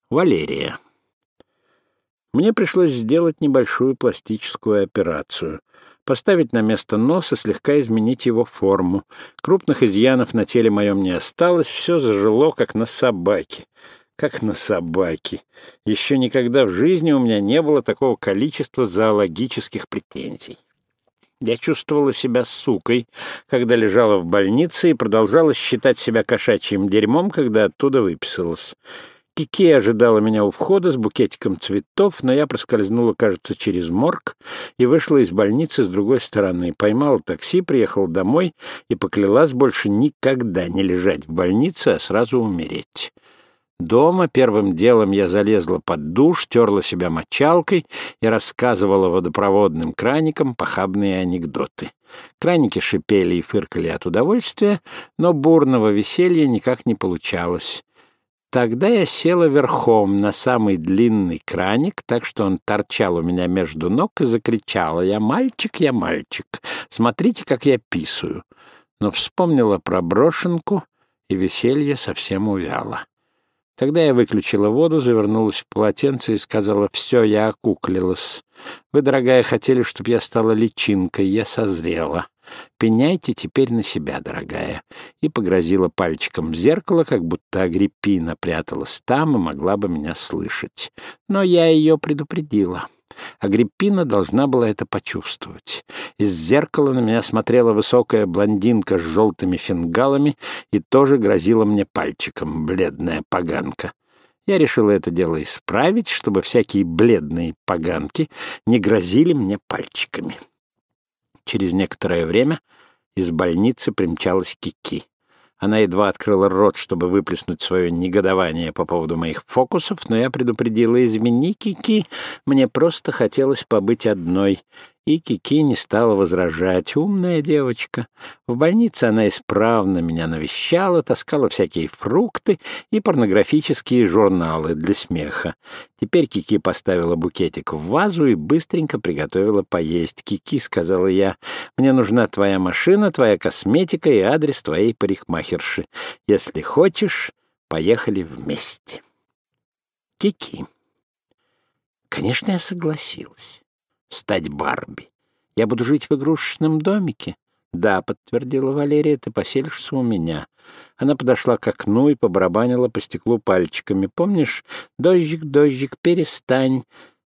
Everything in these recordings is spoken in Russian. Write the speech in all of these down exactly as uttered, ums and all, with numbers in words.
Валерия. Мне пришлось сделать небольшую пластическую операцию. Поставить на место нос и слегка изменить его форму. Крупных изъянов на теле моем не осталось, все зажило, как на собаке. Как на собаке. Еще никогда в жизни у меня не было такого количества зоологических претензий. Я чувствовала себя сукой, когда лежала в больнице, и продолжала считать себя кошачьим дерьмом, когда оттуда выписалась. Кики ожидала меня у входа с букетиком цветов, но я проскользнула, кажется, через морг и вышла из больницы с другой стороны. Поймала такси, приехала домой и поклялась больше никогда не лежать в больнице, а сразу умереть. Дома первым делом я залезла под душ, терла себя мочалкой и рассказывала водопроводным краникам похабные анекдоты. Краники шипели и фыркали от удовольствия, но бурного веселья никак не получалось. Тогда я села верхом на самый длинный краник, так что он торчал у меня между ног, и закричала: «Я мальчик, я мальчик, смотрите, как я писаю». Но вспомнила про брошенку, и веселье совсем увяло. Тогда я выключила воду, завернулась в полотенце и сказала: «Все, я окуклилась. Вы, дорогая, хотели, чтобы я стала личинкой, я созрела. Пеняйте теперь на себя, дорогая», и погрозила пальчиком в зеркало, как будто Агриппина пряталась там и могла бы меня слышать. Но я ее предупредила. Агриппина должна была это почувствовать. Из зеркала на меня смотрела высокая блондинка с желтыми фингалами и тоже грозила мне пальчиком, бледная поганка. Я решила это дело исправить, чтобы всякие бледные поганки не грозили мне пальчиками. Через некоторое время из больницы примчалась Кики. Она едва открыла рот, чтобы выплеснуть свое негодование по поводу моих фокусов, но я предупредила: «Извини, Кики, мне просто хотелось побыть одной». И Кики не стала возражать. Умная девочка. В больнице она исправно меня навещала, таскала всякие фрукты и порнографические журналы для смеха. Теперь Кики поставила букетик в вазу и быстренько приготовила поесть. «Кики», — сказала я, — «мне нужна твоя машина, твоя косметика и адрес твоей парикмахерши. Если хочешь, поехали вместе». Кики. Конечно, я согласилась. Стать Барби. Я буду жить в игрушечном домике? Да, подтвердила Валерия, ты поселишься у меня. Она подошла к окну и побарабанила по стеклу пальчиками. Помнишь? Дождик, дождик, перестань.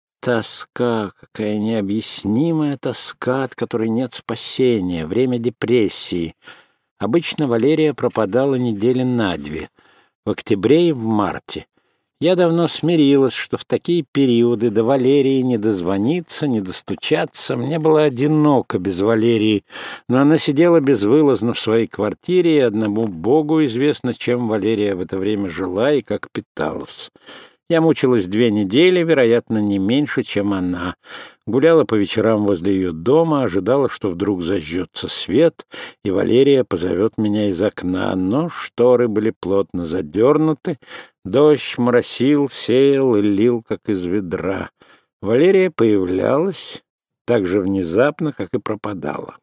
Тоска, какая необъяснимая тоска, от которой нет спасения. Время депрессии. Обычно Валерия пропадала недели на две. В октябре и в марте. Я давно смирилась, что в такие периоды до Валерии не дозвониться, не достучаться. Мне было одиноко без Валерии, но она сидела безвылазно в своей квартире, и одному Богу известно, чем Валерия в это время жила и как питалась. Я мучилась две недели, вероятно, не меньше, чем она. Гуляла по вечерам возле ее дома, ожидала, что вдруг зажжется свет, и Валерия позовет меня из окна. Но шторы были плотно задернуты, дождь моросил, сеял и лил, как из ведра. Валерия появлялась так же внезапно, как и пропадала.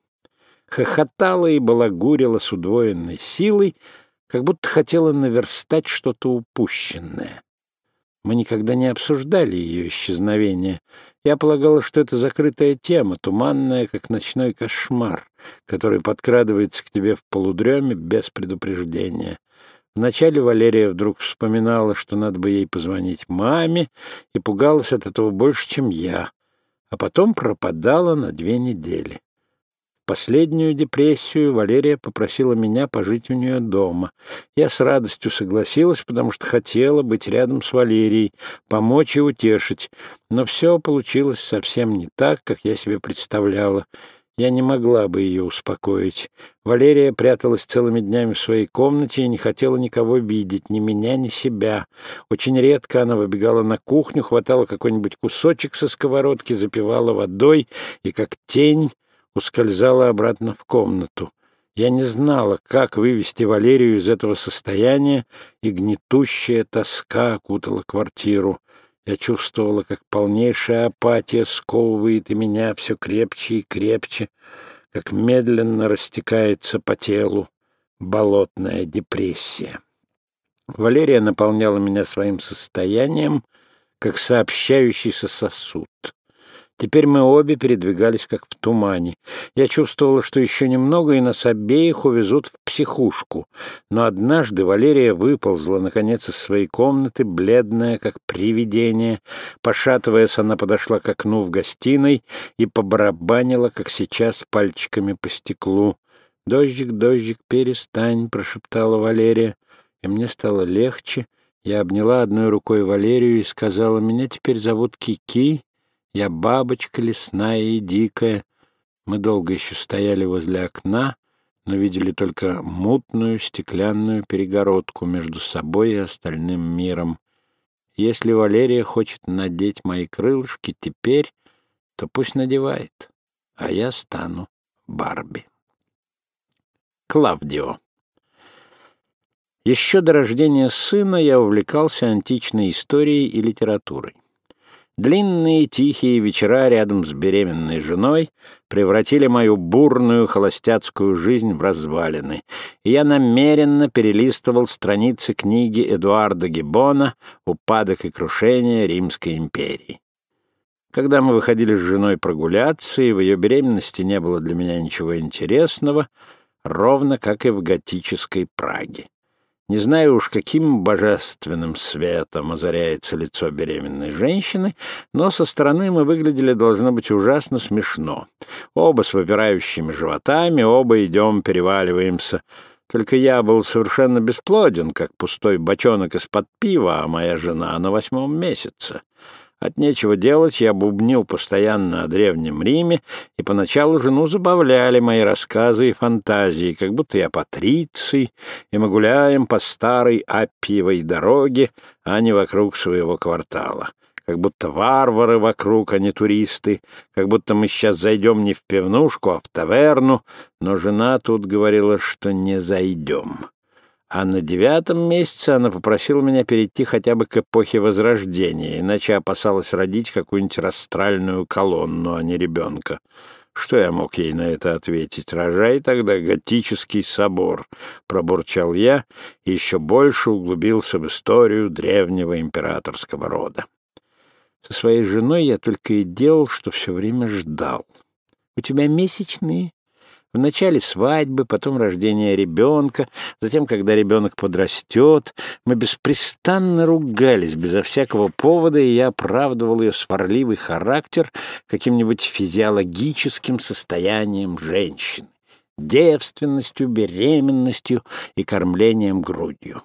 Хохотала и балагурила с удвоенной силой, как будто хотела наверстать что-то упущенное. Мы никогда не обсуждали ее исчезновение. Я полагала, что это закрытая тема, туманная, как ночной кошмар, который подкрадывается к тебе в полудреме без предупреждения. Вначале Валерия вдруг вспоминала, что надо бы ей позвонить маме, и пугалась от этого больше, чем я, а потом пропадала на две недели. Последнюю депрессию Валерия попросила меня пожить у нее дома. Я с радостью согласилась, потому что хотела быть рядом с Валерией, помочь и утешить. Но все получилось совсем не так, как я себе представляла. Я не могла бы ее успокоить. Валерия пряталась целыми днями в своей комнате и не хотела никого видеть, ни меня, ни себя. Очень редко она выбегала на кухню, хватала какой-нибудь кусочек со сковородки, запивала водой и, как тень, ускользала обратно в комнату. Я не знала, как вывести Валерию из этого состояния, и гнетущая тоска окутала квартиру. Я чувствовала, как полнейшая апатия сковывает и меня все крепче и крепче, как медленно растекается по телу болотная депрессия. Валерия наполняла меня своим состоянием, как сообщающийся сосуд. Теперь мы обе передвигались как в тумане. Я чувствовала, что еще немного, и нас обеих увезут в психушку. Но однажды Валерия выползла, наконец, из своей комнаты, бледная, как привидение. Пошатываясь, она подошла к окну в гостиной и побарабанила, как сейчас, пальчиками по стеклу. «Дождик, дождик, перестань», — прошептала Валерия. И мне стало легче. Я обняла одной рукой Валерию и сказала: «Меня теперь зовут Кики. Я бабочка лесная и дикая». Мы долго еще стояли возле окна, но видели только мутную стеклянную перегородку между собой и остальным миром. Если Валерия хочет надеть мои крылышки теперь, то пусть надевает, а я стану Барби. Клавдио. Еще до рождения сына я увлекался античной историей и литературой. Длинные тихие вечера рядом с беременной женой превратили мою бурную холостяцкую жизнь в развалины, и я намеренно перелистывал страницы книги Эдуарда Гиббона «Упадок и крушение Римской империи». Когда мы выходили с женой прогуляться, и в ее беременности не было для меня ничего интересного, ровно как и в готической Праге. Не знаю уж, каким божественным светом озаряется лицо беременной женщины, но со стороны мы выглядели, должно быть, ужасно смешно. Оба с выпирающими животами, оба идем, переваливаемся. Только я был совершенно бесплоден, как пустой бочонок из-под пива, а моя жена на восьмом месяце. От нечего делать я бубнил постоянно о Древнем Риме, и поначалу жену забавляли мои рассказы и фантазии, как будто я патриций, и мы гуляем по старой Аппиевой дороге, а не вокруг своего квартала. Как будто варвары вокруг, а не туристы, как будто мы сейчас зайдем не в пивнушку, а в таверну, но жена тут говорила, что не зайдем. А на девятом месяце она попросила меня перейти хотя бы к эпохе Возрождения, иначе опасалась родить какую-нибудь растральную колонну, а не ребенка. Что я мог ей на это ответить? «Рожай тогда готический собор», — пробурчал я и еще больше углубился в историю древнего императорского рода. Со своей женой я только и делал, что все время ждал. «У тебя месячные?» Вначале свадьбы, потом рождение ребенка, затем, когда ребенок подрастет, мы беспрестанно ругались безо всякого повода, и я оправдывал ее сварливый характер каким-нибудь физиологическим состоянием женщины, девственностью, беременностью и кормлением грудью.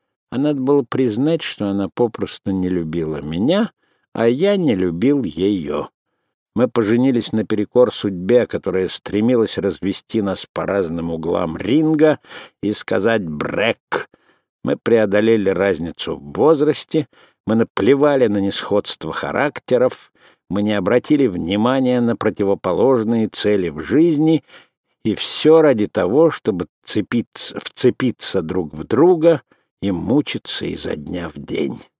А надо было признать, что она попросту не любила меня, а я не любил ее. Мы поженились наперекор судьбе, которая стремилась развести нас по разным углам ринга и сказать «брэк». Мы преодолели разницу в возрасте, мы наплевали на несходство характеров, мы не обратили внимания на противоположные цели в жизни, и все ради того, чтобы цепиться, вцепиться друг в друга и мучиться изо дня в день.